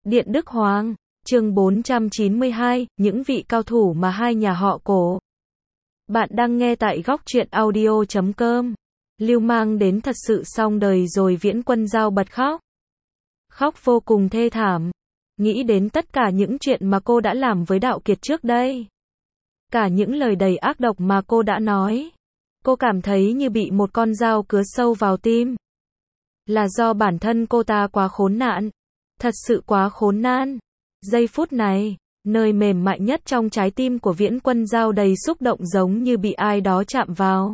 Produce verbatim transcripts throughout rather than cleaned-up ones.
Điện Đức Hoàng, chương bốn trăm chín mươi hai, những vị cao thủ mà hai nhà họ Cổ. Bạn đang nghe tại góc truyện audio chấm com. Lưu Mang đến thật sự xong đời rồi. Viễn Quân Giao bật khóc. Khóc vô cùng thê thảm. Nghĩ đến tất cả những chuyện mà cô đã làm với Đạo Kiệt trước đây. Cả những lời đầy ác độc mà cô đã nói. Cô cảm thấy như bị một con dao cứa sâu vào tim. Là do bản thân cô ta quá khốn nạn. Thật sự quá khốn nạn. Giây phút này, nơi mềm mại nhất trong trái tim của Viễn Quân Giao đầy xúc động giống như bị ai đó chạm vào.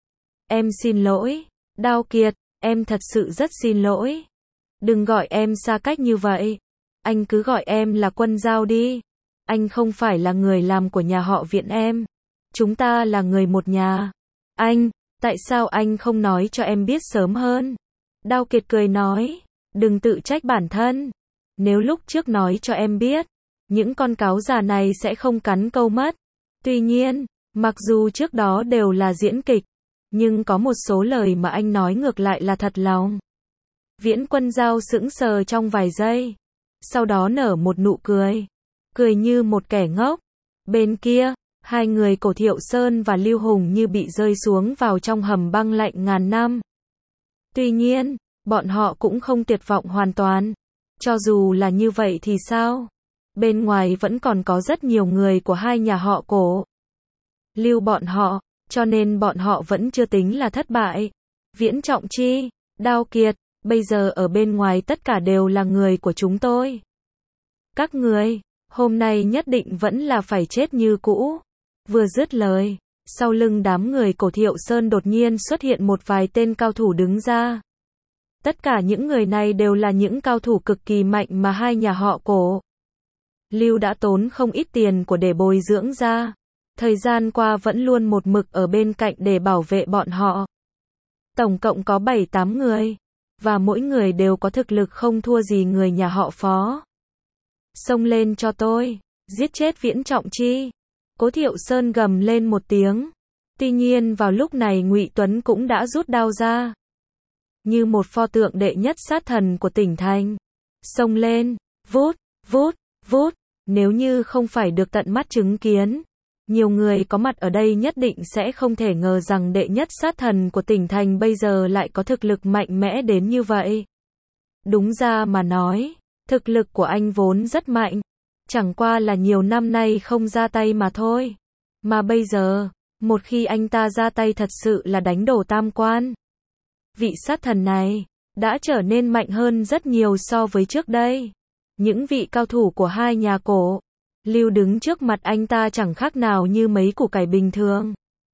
Em xin lỗi, Đao Kiệt, em thật sự rất xin lỗi. Đừng gọi em xa cách như vậy. Anh cứ gọi em là Quân Giao đi. Anh không phải là người làm của nhà họ Viễn em. Chúng ta là người một nhà. Anh, tại sao anh không nói cho em biết sớm hơn? Đao Kiệt cười nói, đừng tự trách bản thân. Nếu lúc trước nói cho em biết, những con cáo già này sẽ không cắn câu mất. Tuy nhiên, mặc dù trước đó đều là diễn kịch, nhưng có một số lời mà anh nói ngược lại là thật lòng. Viễn Quân Giao sững sờ trong vài giây, sau đó nở một nụ cười, cười như một kẻ ngốc. Bên kia, hai người Cổ Thiệu Sơn và Lưu Hùng như bị rơi xuống vào trong hầm băng lạnh ngàn năm. Tuy nhiên, bọn họ cũng không tuyệt vọng hoàn toàn. Cho dù là như vậy thì sao? Bên ngoài vẫn còn có rất nhiều người của hai nhà họ Cổ. Lưu bọn họ, cho nên bọn họ vẫn chưa tính là thất bại. Viễn Trọng Chi, Đao Kiệt, bây giờ ở bên ngoài tất cả đều là người của chúng tôi. Các người, hôm nay nhất định vẫn là phải chết như cũ. Vừa dứt lời, sau lưng đám người Cổ Thiệu Sơn đột nhiên xuất hiện một vài tên cao thủ đứng ra. Tất cả những người này đều là những cao thủ cực kỳ mạnh mà hai nhà họ Cổ. Lưu đã tốn không ít tiền của để bồi dưỡng ra. Thời gian qua vẫn luôn một mực ở bên cạnh để bảo vệ bọn họ. Tổng cộng có bảy tám người. Và mỗi người đều có thực lực không thua gì người nhà họ Phó. Xông lên cho tôi. Giết chết Viễn Trọng Chi. Cố Thiệu Sơn gầm lên một tiếng. Tuy nhiên vào lúc này Ngụy Tuấn cũng đã rút đao ra. Như một pho tượng đệ nhất sát thần của tỉnh thành. Xông lên, vút, vút, vút, nếu như không phải được tận mắt chứng kiến. Nhiều người có mặt ở đây nhất định sẽ không thể ngờ rằng đệ nhất sát thần của tỉnh thành bây giờ lại có thực lực mạnh mẽ đến như vậy. Đúng ra mà nói, thực lực của anh vốn rất mạnh. Chẳng qua là nhiều năm nay không ra tay mà thôi. Mà bây giờ, một khi anh ta ra tay thật sự là đánh đổ tam quan. Vị sát thần này đã trở nên mạnh hơn rất nhiều so với trước đây. Những vị cao thủ của hai nhà Cổ, Lưu đứng trước mặt anh ta chẳng khác nào như mấy củ cải bình thường.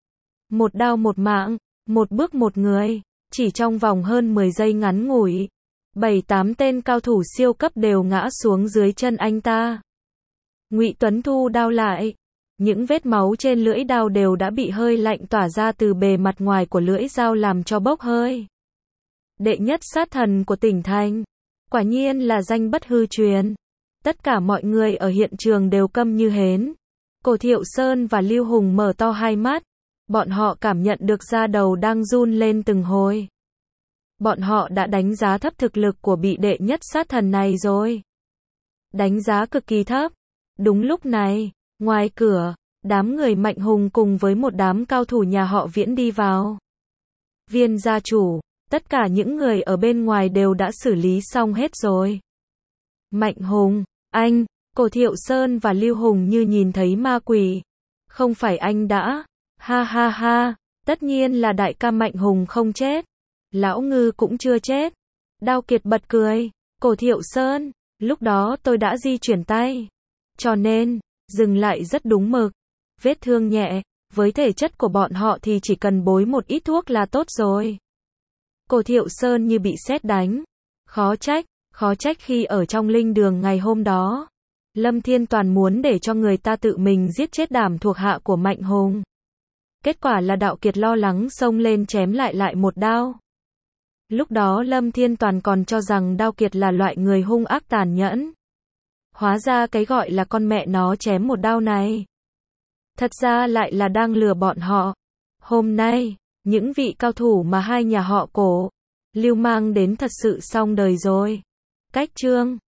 Một đao một mạng, một bước một người, chỉ trong vòng hơn mười giây ngắn ngủi, bảy tám tên cao thủ siêu cấp đều ngã xuống dưới chân anh ta. Ngụy Tuấn thu đao lại, những vết máu trên lưỡi đao đều đã bị hơi lạnh tỏa ra từ bề mặt ngoài của lưỡi dao làm cho bốc hơi. Đệ nhất sát thần của tỉnh thành, quả nhiên là danh bất hư truyền. Tất cả mọi người ở hiện trường đều câm như hến. Cổ Thiệu Sơn và Lưu Hùng mở to hai mắt, bọn họ cảm nhận được da đầu đang run lên từng hồi. Bọn họ đã đánh giá thấp thực lực của vị đệ nhất sát thần này rồi. Đánh giá cực kỳ thấp. Đúng lúc này, ngoài cửa, đám người Mạnh Hùng cùng với một đám cao thủ nhà họ Viễn đi vào. Viên gia chủ, tất cả những người ở bên ngoài đều đã xử lý xong hết rồi. Mạnh Hùng, anh, Cổ Thiệu Sơn và Lưu Hùng như nhìn thấy ma quỷ. Không phải anh đã, ha ha ha, tất nhiên là đại ca Mạnh Hùng không chết. Lão Ngư cũng chưa chết. Đao Kiệt bật cười, Cổ Thiệu Sơn, lúc đó tôi đã di chuyển tay. Cho nên, dừng lại rất đúng mực. Vết thương nhẹ, với thể chất của bọn họ thì chỉ cần bôi một ít thuốc là tốt rồi. Cổ Thiệu Sơn như bị sét đánh. Khó trách, khó trách khi ở trong linh đường ngày hôm đó. Lâm Thiên Toàn muốn để cho người ta tự mình giết chết đám thuộc hạ của Mạnh Hùng. Kết quả là Đạo Kiệt lo lắng xông lên chém lại lại một đao. Lúc đó Lâm Thiên Toàn còn cho rằng Đao Kiệt là loại người hung ác tàn nhẫn. Hóa ra cái gọi là con mẹ nó chém một đao này. Thật ra lại là đang lừa bọn họ. Hôm nay, những vị cao thủ mà hai nhà họ Cổ, Lưu mang đến thật sự xong đời rồi. Cách chương